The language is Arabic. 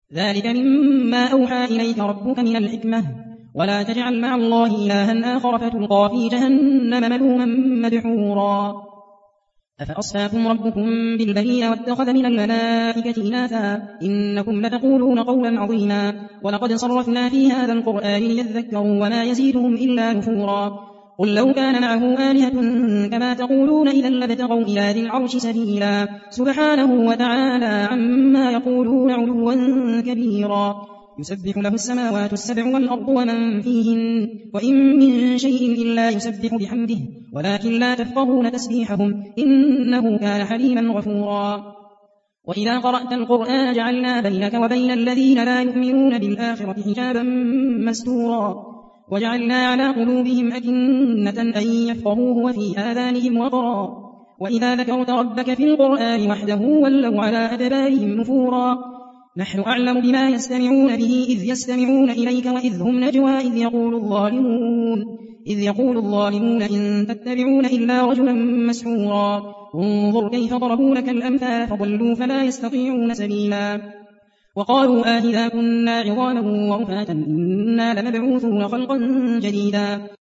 ذلك مما أوحى إليك ربك من الحكمة ولا تجعل مع الله إلها آخر فتلقى في جهنم ملوما مدحورا أفأصفاكم ربكم بالبنين واتخذ من الملائكة إناثا إنكم لتقولون قولا عظيما ولقد صرفنا في هذا القرآن ليذكروا وما يزيدهم إلا نفورا قل لو كان معه آلهة كما تقولون إذا لابتغوا إلى ذي العرش سبيلا سبحانه وتعالى عما يقولون علوا كبيرا يسبح له السماوات السبع والأرض ومن فيهن وإن من شيء إلا يسبح بحمده ولكن لا تفقهون تسبيحهم إنه كان حليما غفورا وإذا قرأت القرآن جعلنا بينك وبين الذين لا يؤمنون بالآخرة حجابا مستورا وجعلنا على قلوبهم أكنة أن يفقهوه وفي آذانهم وقرا وإذا ذكرت ربك في القرآن وحده ولوا على أدبارهم نفورا نحن أعلم بما يستمعون به إذ يستمعون إليك وإذ هم نجوى إذ يقول الظالمون إن تتبعون إلا رجلا مسحورا انظر كيف ضربوا لك الأمثال فضلوا فلا يستطيعون سبيلا وقالوا إذا كنا عظاما ورفاتا إنا لمبعوثون خلقا جديدا